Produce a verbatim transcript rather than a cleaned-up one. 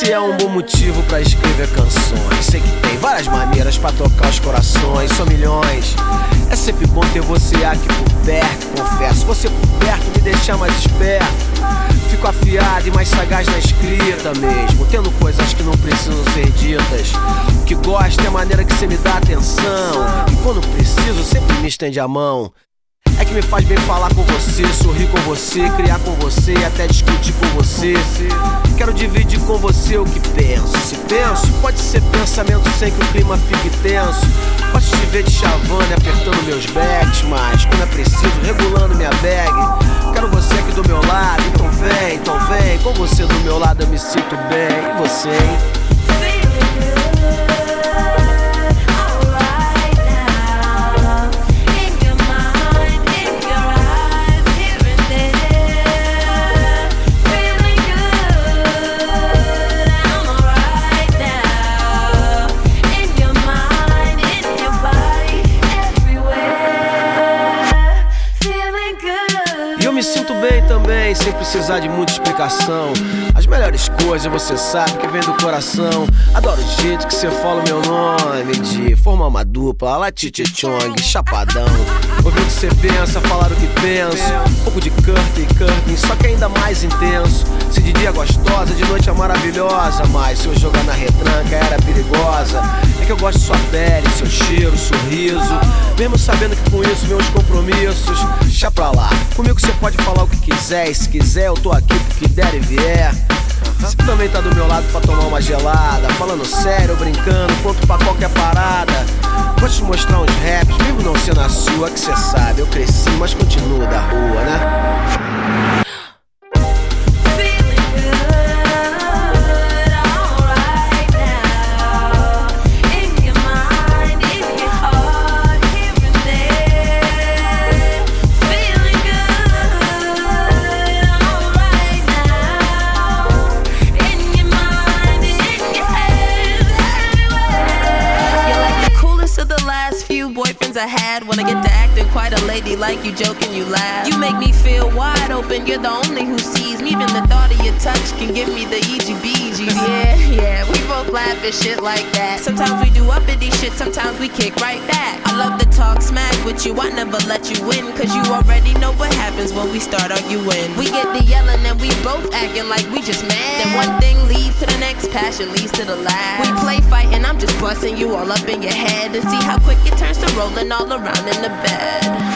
Esse é um bom motivo pra escrever canções. Sei que tem várias maneiras pra tocar os corações, são milhões. É sempre bom ter você aqui por perto, confesso. Você por perto me deixa mais esperto. Fico afiado e mais sagaz na escrita mesmo, tendo coisas que não precisam ser ditas. O que gosto é a maneira que você me dá atenção, e quando preciso sempre me estende a mão. É que me faz bem falar com você, sorrir com você, criar com você e até discutir com você. Quero dividir com você o que penso. Se penso, pode ser pensamento sem que o clima fique tenso. Posso te ver te chavando e apertando meus bags, mas quando é preciso, regulando minha bag. Quero você aqui do meu lado, então vem, então vem. Com você do meu lado eu me sinto bem. E você, hein? E eu me sinto bem também, sem precisar de muita explicação. As melhores coisas você sabe que vem do coração. Adoro o jeito que você fala o meu nome, de formar uma dupla, lá Titi Chong, chapadão. Ouvir o que você pensa, falar o que penso. Um pouco de Kurt e Curtin, só que ainda mais intenso. Se de dia é gostosa, de noite é maravilhosa, mas se eu jogar na retranca era perigosa. É que eu gosto de sua pele, seu cheiro, sorriso, mesmo sabendo que com isso meus compromissos. Deixa pra lá, comigo você pode falar o que quiser, e se quiser eu tô aqui porque der e vier. Você também tá do meu lado pra tomar uma gelada, falando sério, brincando, pronto pra qualquer parada. Gosto de mostrar uns raps, mesmo não sendo a sua, que cê sabe, eu cresci, mas continuo da rua, né? Boyfriends I had when I get to acting quite a lady, like you joking, you laugh. You make me feel wide open, you're the only who sees me. Even the thought of your touch can give me the E G B Gs. Yeah, yeah, we both laugh at shit like that. Sometimes we do uppity shit, sometimes we kick right back. I love to talk smack with you, I never let you win, cause you already know what happens when we start arguing. We get to yelling and we both acting like we just mad. Then one thing leads to the next, passion leads to the last. We play fighting, I'm just busting you all up in your head, and see how quick it turns to rolling all around in the bed.